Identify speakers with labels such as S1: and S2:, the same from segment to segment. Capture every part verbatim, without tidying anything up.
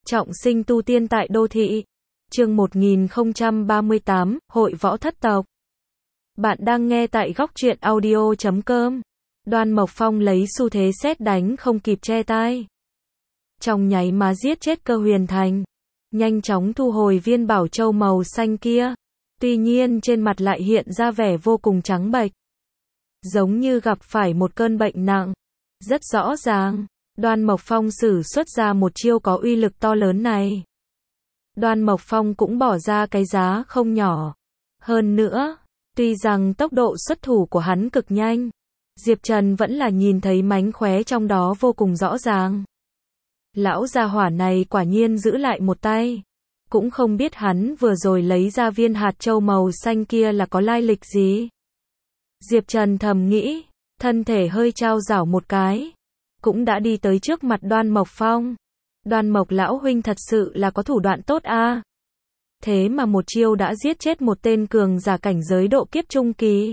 S1: Trọng sinh tu tiên tại đô thị. Chương một nghìn không trăm ba mươi tám, Hội võ thất tộc. Bạn đang nghe tại góc truyện audio chấm com. Đoan Mộc Phong lấy xu thế sét đánh không kịp che tai. Trong nháy má giết chết Cơ Huyền Thành. Nhanh chóng thu hồi viên bảo châu màu xanh kia. Tuy nhiên trên mặt lại hiện ra vẻ vô cùng trắng bệch. Giống như gặp phải một cơn bệnh nặng. Rất rõ ràng, Đoan Mộc Phong sử xuất ra một chiêu có uy lực to lớn này. Đoan Mộc Phong cũng bỏ ra cái giá không nhỏ. Hơn nữa, tuy rằng tốc độ xuất thủ của hắn cực nhanh, Diệp Trần vẫn là nhìn thấy mánh khóe trong đó vô cùng rõ ràng. Lão gia hỏa này quả nhiên giữ lại một tay. Cũng không biết hắn vừa rồi lấy ra viên hạt châu màu xanh kia là có lai lịch gì. Diệp Trần thầm nghĩ, thân thể hơi chao đảo một cái, cũng đã đi tới trước mặt Đoan Mộc Phong. Đoan Mộc lão huynh thật sự là có thủ đoạn tốt a. À. Thế mà một chiêu đã giết chết một tên cường giả cảnh giới độ kiếp trung kỳ.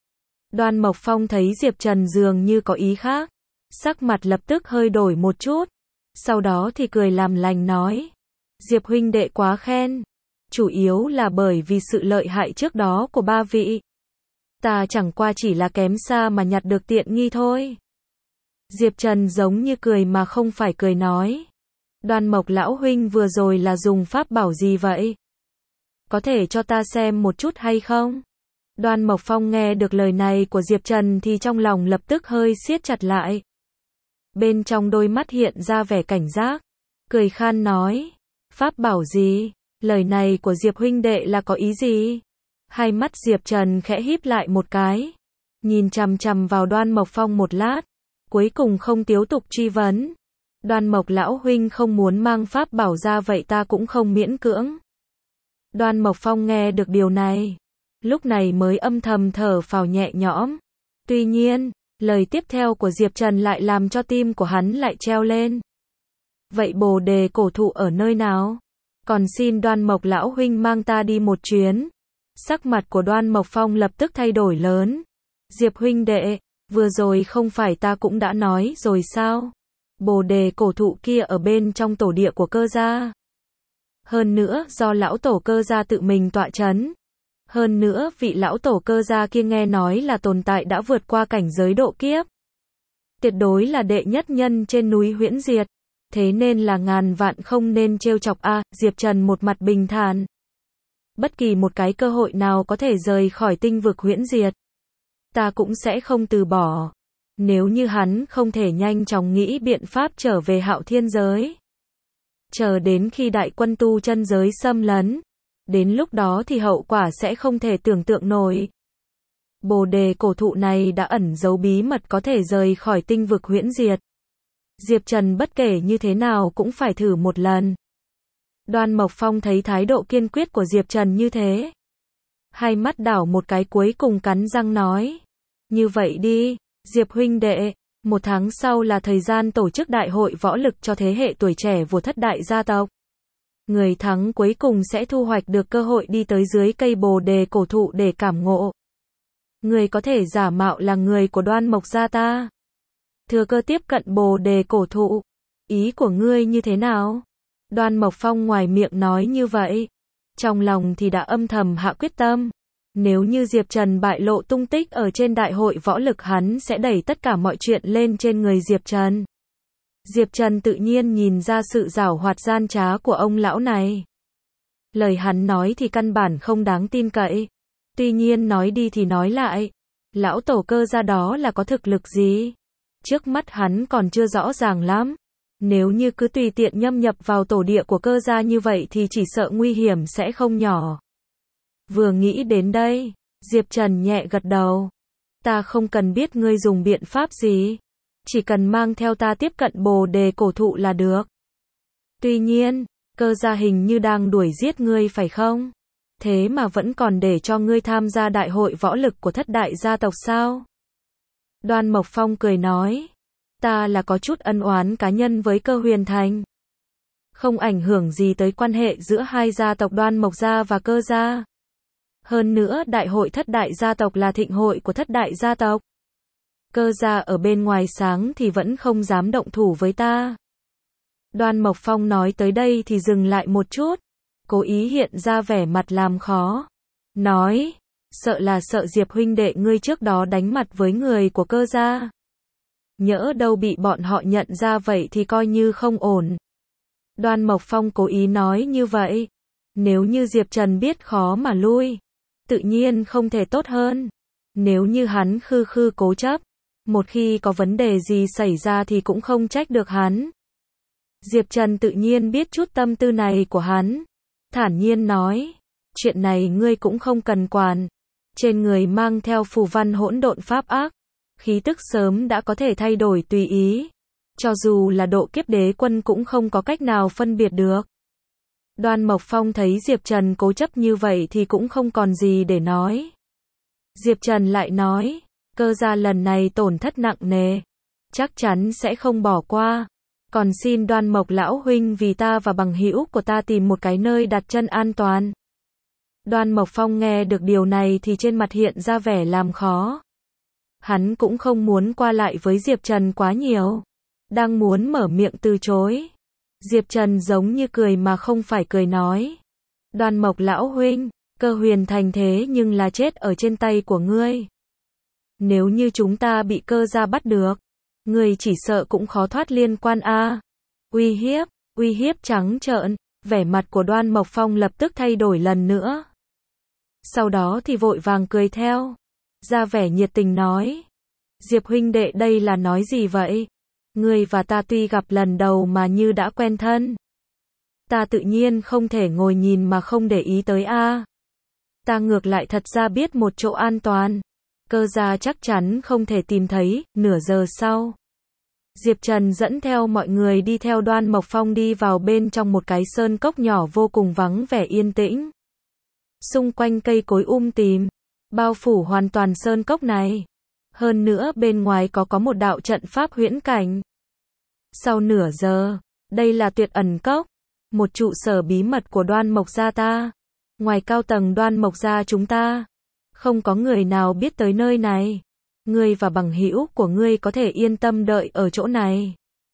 S1: Đoan Mộc Phong thấy Diệp Trần dường như có ý khác, sắc mặt lập tức hơi đổi một chút, sau đó thì cười làm lành nói: Diệp huynh đệ quá khen, chủ yếu là bởi vì sự lợi hại trước đó của ba vị. Ta chẳng qua chỉ là kém xa mà nhặt được tiện nghi thôi. Diệp Trần giống như cười mà không phải cười nói: Đoan Mộc lão huynh vừa rồi là dùng pháp bảo gì vậy? Có thể cho ta xem một chút hay không? Đoan Mộc Phong nghe được lời này của Diệp Trần thì trong lòng lập tức hơi siết chặt lại. Bên trong đôi mắt hiện ra vẻ cảnh giác, cười khan nói: Pháp bảo gì? Lời này của Diệp huynh đệ là có ý gì? Hai mắt Diệp Trần khẽ híp lại một cái, nhìn chằm chằm vào Đoan Mộc Phong một lát, cuối cùng không tiếp tục truy vấn. Đoan Mộc lão huynh không muốn mang pháp bảo ra vậy ta cũng không miễn cưỡng. Đoan Mộc Phong nghe được điều này, lúc này mới âm thầm thở phào nhẹ nhõm. Tuy nhiên, lời tiếp theo của Diệp Trần lại làm cho tim của hắn lại treo lên. Vậy bồ đề cổ thụ ở nơi nào? Còn xin Đoan Mộc lão huynh mang ta đi một chuyến. Sắc mặt của Đoan Mộc Phong lập tức thay đổi lớn. Diệp huynh đệ, vừa rồi không phải ta cũng đã nói rồi sao? Bồ đề cổ thụ kia ở bên trong tổ địa của Cơ gia. Hơn nữa do lão tổ Cơ gia tự mình tọa chấn. Hơn nữa vị lão tổ Cơ gia kia nghe nói là tồn tại đã vượt qua cảnh giới độ kiếp. Tuyệt đối là đệ nhất nhân trên núi Huyễn Diệt. Thế nên là ngàn vạn không nên trêu chọc a. À, Diệp Trần một mặt bình thản. Bất kỳ một cái cơ hội nào có thể rời khỏi tinh vực Huyễn Diệt, ta cũng sẽ không từ bỏ. Nếu như hắn không thể nhanh chóng nghĩ biện pháp trở về Hạo Thiên giới, chờ đến khi đại quân tu chân giới xâm lấn, đến lúc đó thì hậu quả sẽ không thể tưởng tượng nổi. Bồ đề cổ thụ này đã ẩn giấu bí mật có thể rời khỏi tinh vực Huyễn Diệt. Diệp Trần bất kể như thế nào cũng phải thử một lần. Đoan Mộc Phong thấy thái độ kiên quyết của Diệp Trần như thế, hai mắt đảo một cái cuối cùng cắn răng nói: Như vậy đi, Diệp huynh đệ, một tháng sau là thời gian tổ chức đại hội võ lực cho thế hệ tuổi trẻ của thất đại gia tộc. Người thắng cuối cùng sẽ thu hoạch được cơ hội đi tới dưới cây bồ đề cổ thụ để cảm ngộ. Người có thể giả mạo là người của Đoan Mộc gia ta, thừa cơ tiếp cận bồ đề cổ thụ. Ý của ngươi như thế nào? Đoan Mộc Phong ngoài miệng nói như vậy, trong lòng thì đã âm thầm hạ quyết tâm. Nếu như Diệp Trần bại lộ tung tích ở trên đại hội võ lực, hắn sẽ đẩy tất cả mọi chuyện lên trên người Diệp Trần. Diệp Trần tự nhiên nhìn ra sự giảo hoạt gian trá của ông lão này. Lời hắn nói thì căn bản không đáng tin cậy. Tuy nhiên nói đi thì nói lại, lão tổ Cơ gia đó là có thực lực gì? Trước mắt hắn còn chưa rõ ràng lắm. Nếu như cứ tùy tiện nhâm nhập vào tổ địa của Cơ gia như vậy thì chỉ sợ nguy hiểm sẽ không nhỏ. Vừa nghĩ đến đây, Diệp Trần nhẹ gật đầu. Ta không cần biết ngươi dùng biện pháp gì, chỉ cần mang theo ta tiếp cận bồ đề cổ thụ là được. Tuy nhiên, Cơ gia hình như đang đuổi giết ngươi phải không? Thế mà vẫn còn để cho ngươi tham gia đại hội võ lực của thất đại gia tộc sao? Đoan Mộc Phong cười nói: Ta là có chút ân oán cá nhân với Cơ Huyền Thành, không ảnh hưởng gì tới quan hệ giữa hai gia tộc Đoan Mộc gia và Cơ gia. Hơn nữa đại hội thất đại gia tộc là thịnh hội của thất đại gia tộc. Cơ gia ở bên ngoài sáng thì vẫn không dám động thủ với ta. Đoan Mộc Phong nói tới đây thì dừng lại một chút, cố ý hiện ra vẻ mặt làm khó. Nói, sợ là sợ Diệp huynh đệ ngươi trước đó đánh mặt với người của Cơ gia. Nhỡ đâu bị bọn họ nhận ra vậy thì coi như không ổn. Đoan Mộc Phong cố ý nói như vậy. Nếu như Diệp Trần biết khó mà lui, tự nhiên không thể tốt hơn. Nếu như hắn khư khư cố chấp, một khi có vấn đề gì xảy ra thì cũng không trách được hắn. Diệp Trần tự nhiên biết chút tâm tư này của hắn. Thản nhiên nói, chuyện này ngươi cũng không cần quản. Trên người mang theo phù văn hỗn độn pháp ác, khí tức sớm đã có thể thay đổi tùy ý. Cho dù là độ kiếp đế quân cũng không có cách nào phân biệt được. Đoan Mộc Phong thấy Diệp Trần cố chấp như vậy thì cũng không còn gì để nói. Diệp Trần lại nói, Cơ gia lần này tổn thất nặng nề, chắc chắn sẽ không bỏ qua. Còn xin Đoan Mộc lão huynh vì ta và bằng hữu của ta tìm một cái nơi đặt chân an toàn. Đoan Mộc Phong nghe được điều này thì trên mặt hiện ra vẻ làm khó. Hắn cũng không muốn qua lại với Diệp Trần quá nhiều. Đang muốn mở miệng từ chối. Diệp Trần giống như cười mà không phải cười nói. Đoan Mộc lão huynh, Cơ huyền thành thế nhưng là chết ở trên tay của ngươi. Nếu như chúng ta bị Cơ gia bắt được, ngươi chỉ sợ cũng khó thoát liên quan a. À. Uy hiếp, uy hiếp trắng trợn, vẻ mặt của Đoan Mộc Phong lập tức thay đổi lần nữa. Sau đó thì vội vàng cười theo, ra vẻ nhiệt tình nói. Diệp huynh đệ đây là nói gì vậy? Ngươi và ta tuy gặp lần đầu mà như đã quen thân. Ta tự nhiên không thể ngồi nhìn mà không để ý tới a. À. Ta ngược lại thật ra biết một chỗ an toàn. Cơ gia chắc chắn không thể tìm thấy. Nửa giờ sau, Diệp Trần dẫn theo mọi người đi theo Đoan Mộc Phong đi vào bên trong một cái sơn cốc nhỏ vô cùng vắng vẻ yên tĩnh. Xung quanh cây cối um tùm, bao phủ hoàn toàn sơn cốc này. Hơn nữa bên ngoài có có một đạo trận pháp huyễn cảnh. Sau nửa giờ, đây là Tuyệt Ẩn Cốc, một trụ sở bí mật của Đoan Mộc gia ta. Ngoài cao tầng Đoan Mộc gia chúng ta, không có người nào biết tới nơi này. Ngươi và bằng hữu của ngươi có thể yên tâm đợi ở chỗ này.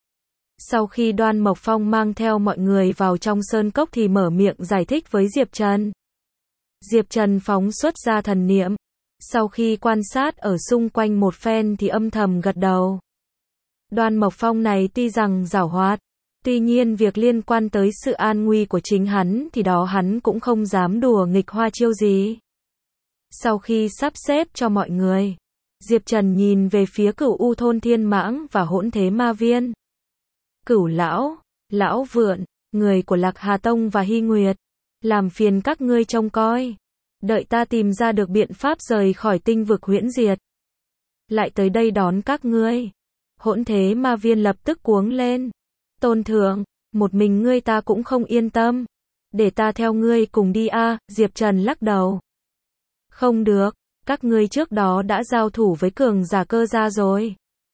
S1: Sau khi Đoan Mộc Phong mang theo mọi người vào trong sơn cốc thì mở miệng giải thích với Diệp Trần. Diệp Trần phóng xuất ra thần niệm. Sau khi quan sát ở xung quanh một phen thì âm thầm gật đầu. Đoan Mộc Phong này tuy rằng giảo hoạt, tuy nhiên việc liên quan tới sự an nguy của chính hắn thì đó hắn cũng không dám đùa nghịch hoa chiêu gì. Sau khi sắp xếp cho mọi người, Diệp Trần nhìn về phía Cửu U thôn Thiên Mãng và Hỗn Thế Ma Viên. Cửu lão, lão vượn, người của Lạc Hà Tông và Hy Nguyệt, làm phiền các ngươi trông coi. Đợi ta tìm ra được biện pháp rời khỏi tinh vực huyễn diệt, lại tới đây đón các ngươi. Hỗn Thế Ma Viên lập tức cuống lên. Tôn thượng, một mình ngươi ta cũng không yên tâm. Để ta theo ngươi cùng đi a. À. Diệp Trần lắc đầu. Không được, các ngươi trước đó đã giao thủ với cường giả Cơ gia rồi.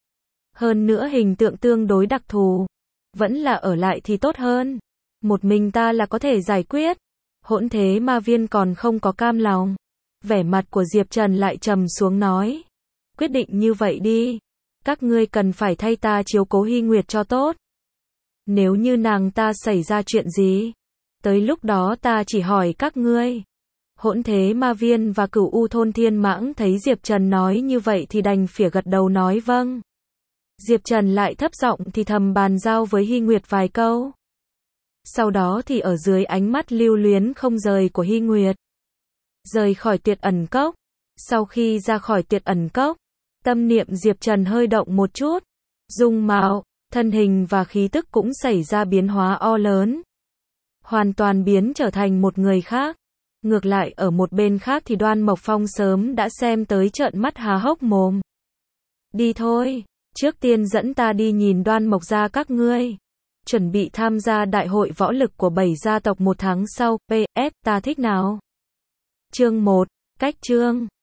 S1: Hơn nữa hình tượng tương đối đặc thù. Vẫn là ở lại thì tốt hơn. Một mình ta là có thể giải quyết. Hỗn Thế Ma Viên còn không có cam lòng. Vẻ mặt của Diệp Trần lại trầm xuống nói. Quyết định như vậy đi. Các ngươi cần phải thay ta chiếu cố Hy Nguyệt cho tốt. Nếu như nàng ta xảy ra chuyện gì, tới lúc đó ta chỉ hỏi các ngươi. Hỗn Thế Ma Viên và Cửu U thôn Thiên Mãng thấy Diệp Trần nói như vậy thì đành phỉa gật đầu nói vâng. Diệp Trần lại thấp giọng thì thầm bàn giao với Hy Nguyệt vài câu. Sau đó thì ở dưới ánh mắt lưu luyến không rời của Hy Nguyệt, rời khỏi Tuyệt Ẩn Cốc. Sau khi ra khỏi Tuyệt Ẩn Cốc, tâm niệm Diệp Trần hơi động một chút. Dung mạo, thân hình và khí tức cũng xảy ra biến hóa o lớn. Hoàn toàn biến trở thành một người khác. Ngược lại ở một bên khác thì Đoan Mộc Phong sớm đã xem tới trợn mắt há hốc mồm. Đi thôi, trước tiên dẫn ta đi nhìn Đoan Mộc gia các ngươi. Chuẩn bị tham gia đại hội võ lực của bảy gia tộc một tháng sau. pê ét ta thích nào? Chương một, cách chương.